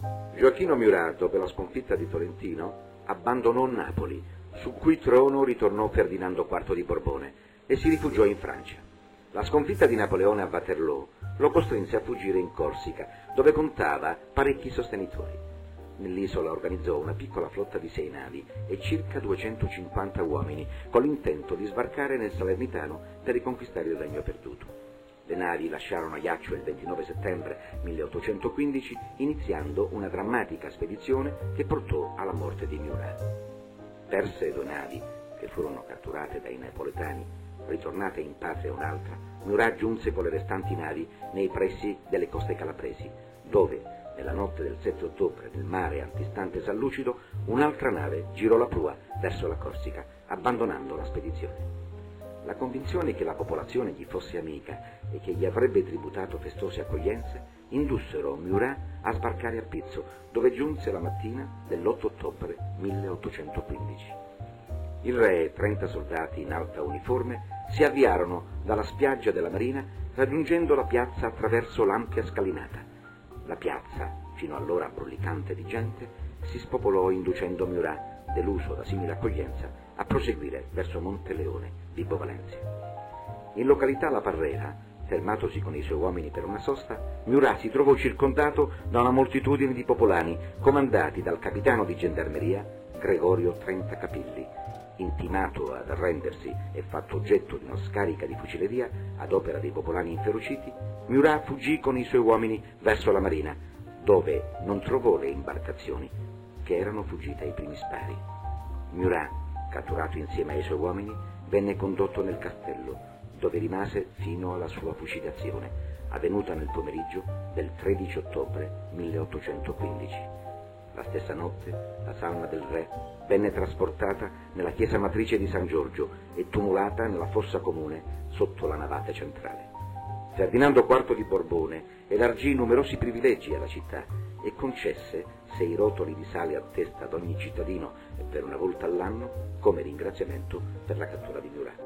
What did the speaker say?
Gioacchino Murat, dopo la sconfitta di Tolentino, abbandonò Napoli, su cui trono ritornò Ferdinando IV di Borbone e si rifugiò in Francia. La sconfitta di Napoleone a Waterloo lo costrinse a fuggire in Corsica, dove contava parecchi sostenitori. Nell'isola organizzò una piccola flotta di 6 navi e circa 250 uomini, con l'intento di sbarcare nel Salernitano per riconquistare il regno perduto. Le navi lasciarono Ajaccio il 29 settembre 1815, iniziando una drammatica spedizione che portò alla morte di Murat. Perse 2 navi, che furono catturate dai napoletani. Ritornate in patria un'altra, Murat giunse con le restanti navi nei pressi delle coste calabresi, dove, nella notte del 7 ottobre, nel mare antistante San Lucido, un'altra nave girò la prua verso la Corsica, abbandonando la spedizione. La convinzione che la popolazione gli fosse amica e che gli avrebbe tributato festose accoglienze indussero Murat a sbarcare a Pizzo, dove giunse la mattina dell'8 ottobre 1815. Il re e 30 soldati in alta uniforme si avviarono dalla spiaggia della marina, raggiungendo la piazza attraverso l'ampia scalinata. La piazza, fino allora brulicante di gente, si spopolò inducendo Murat, deluso da simile accoglienza, a proseguire verso Monteleone, Vibo Valentia. In località La Parrera, fermatosi con i suoi uomini per una sosta, Murat si trovò circondato da una moltitudine di popolani comandati dal capitano di gendarmeria Gregorio Trentacapilli. Intimato ad arrendersi e fatto oggetto di una scarica di fucileria ad opera dei popolani inferociti, Murat fuggì con i suoi uomini verso la marina, dove non trovò le imbarcazioni, che erano fuggite ai primi spari. Murat, catturato insieme ai suoi uomini, venne condotto nel castello, dove rimase fino alla sua fucilazione, avvenuta nel pomeriggio del 13 ottobre 1815. La stessa notte la salma del re venne trasportata nella chiesa matrice di San Giorgio e tumulata nella fossa comune sotto la navata centrale. Ferdinando IV di Borbone elargì numerosi privilegi alla città e concesse 6 rotoli di sale a testa ad ogni cittadino e per una volta all'anno come ringraziamento per la cattura di Murat.